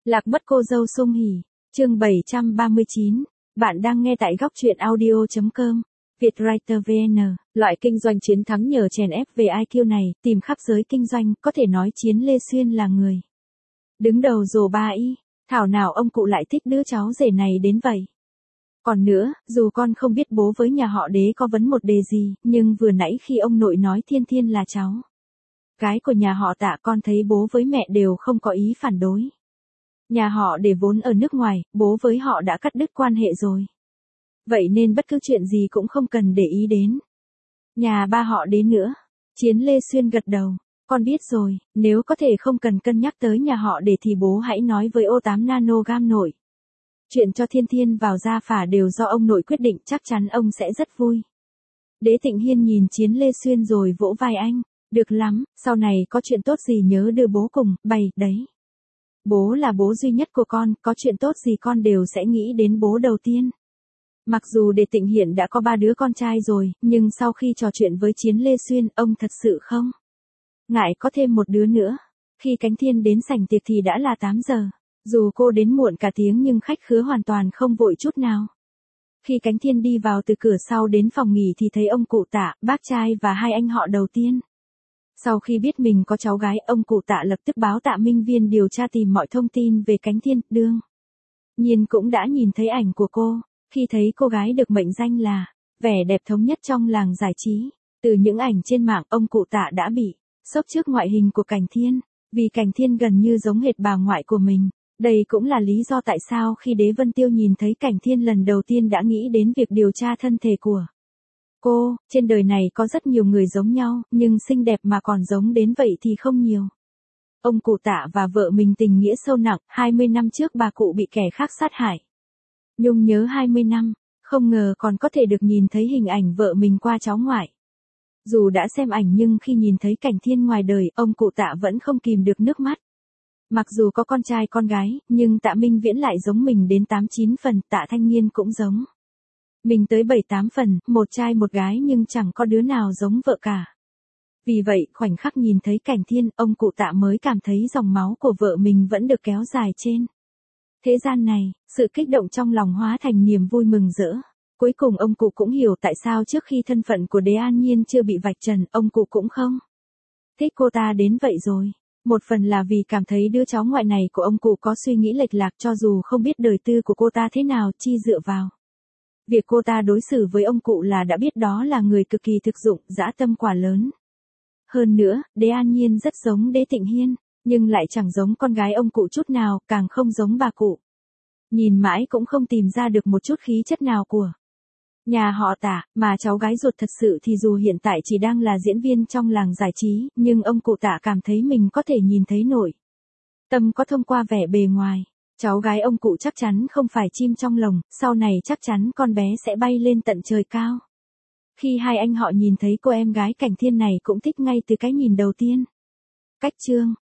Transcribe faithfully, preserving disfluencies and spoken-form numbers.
Lạc mất cô dâu Sung Hỉ, chương bảy trăm ba mươi chín. Bạn đang nghe tại góc truyện audio chấm com. Vietwriter vê en, loại kinh doanh chiến thắng nhờ chèn ép về i kiu này, tìm khắp giới kinh doanh, có thể nói Chiến Lê Xuyên là người đứng đầu rồ ba y, thảo nào ông cụ lại thích đứa cháu rể này đến vậy. Còn nữa, dù con không biết bố với nhà họ Đế có vấn một đề gì, nhưng vừa nãy khi ông nội nói Thiên Thiên là cháu gái của nhà họ Tạ, con thấy bố với mẹ đều không có ý phản đối. Nhà họ Để vốn ở nước ngoài, bố với họ đã cắt đứt quan hệ rồi. Vậy nên bất cứ chuyện gì cũng không cần để ý đến nhà ba họ Đế nữa. Chiến Lê Xuyên gật đầu, con biết rồi, nếu có thể không cần cân nhắc tới nhà họ Để thì bố hãy nói với ô tám nanogam nội. Chuyện cho Thiên Thiên vào gia phả đều do ông nội quyết định, chắc chắn ông sẽ rất vui. Đế Tịnh Hiên nhìn Chiến Lê Xuyên rồi vỗ vai anh, được lắm, sau này có chuyện tốt gì nhớ đưa bố cùng, bày, đấy. Bố là bố duy nhất của con, có chuyện tốt gì con đều sẽ nghĩ đến bố đầu tiên. Mặc dù Đế Tịnh Hiển đã có ba đứa con trai rồi, nhưng sau khi trò chuyện với Chiến Lê Xuyên, ông thật sự không ngại có thêm một đứa nữa. Khi Cánh Thiên đến sảnh tiệc thì đã là tám giờ. Dù cô đến muộn cả tiếng nhưng khách khứa hoàn toàn không vội chút nào. Khi Cánh Thiên đi vào từ cửa sau đến phòng nghỉ thì thấy ông cụ Tạ, bác trai và hai anh họ đầu tiên. Sau khi biết mình có cháu gái, ông cụ Tạ lập tức báo Tạ Minh Viên điều tra tìm mọi thông tin về Cánh Thiên. Đương nhiên cũng đã nhìn thấy ảnh của cô. Khi thấy cô gái được mệnh danh là vẻ đẹp thống nhất trong làng giải trí, từ những ảnh trên mạng, ông cụ Tạ đã bị sốc trước ngoại hình của Cảnh Thiên, vì Cảnh Thiên gần như giống hệt bà ngoại của mình. Đây cũng là lý do tại sao khi Đế Vân Tiêu nhìn thấy Cảnh Thiên lần đầu tiên đã nghĩ đến việc điều tra thân thể của cô. Trên đời này có rất nhiều người giống nhau, nhưng xinh đẹp mà còn giống đến vậy thì không nhiều. Ông cụ Tạ và vợ mình tình nghĩa sâu nặng, hai mươi năm trước bà cụ bị kẻ khác sát hại. Nhung nhớ hai mươi năm, không ngờ còn có thể được nhìn thấy hình ảnh vợ mình qua cháu ngoại. Dù đã xem ảnh nhưng khi nhìn thấy Cảnh Thiên ngoài đời, ông cụ Tạ vẫn không kìm được nước mắt. Mặc dù có con trai con gái, nhưng Tạ Minh Viễn lại giống mình đến tám chín phần, Tạ Thanh Nghiên cũng giống mình tới bảy tám phần, một trai một gái nhưng chẳng có đứa nào giống vợ cả. Vì vậy, khoảnh khắc nhìn thấy Cảnh Thiên, ông cụ Tạ mới cảm thấy dòng máu của vợ mình vẫn được kéo dài trên thế gian này. Sự kích động trong lòng hóa thành niềm vui mừng rỡ. Cuối cùng ông cụ cũng hiểu tại sao trước khi thân phận của Đế An Nhiên chưa bị vạch trần, ông cụ cũng không thích cô ta đến vậy rồi. Một phần là vì cảm thấy đứa cháu ngoại này của ông cụ có suy nghĩ lệch lạc, cho dù không biết đời tư của cô ta thế nào, chi dựa vào việc cô ta đối xử với ông cụ là đã biết đó là người cực kỳ thực dụng, dã tâm quả lớn. Hơn nữa, Đế An Nhiên rất giống Đế Tịnh Hiên, nhưng lại chẳng giống con gái ông cụ chút nào, càng không giống bà cụ. Nhìn mãi cũng không tìm ra được một chút khí chất nào của nhà họ Tạ, mà cháu gái ruột thật sự thì dù hiện tại chỉ đang là diễn viên trong làng giải trí, nhưng ông cụ Tạ cảm thấy mình có thể nhìn thấy nội tâm có thông qua vẻ bề ngoài. Cháu gái ông cụ chắc chắn không phải chim trong lồng, sau này chắc chắn con bé sẽ bay lên tận trời cao. Khi hai anh họ nhìn thấy cô em gái Cảnh Thiên này cũng thích ngay từ cái nhìn đầu tiên. Cách chương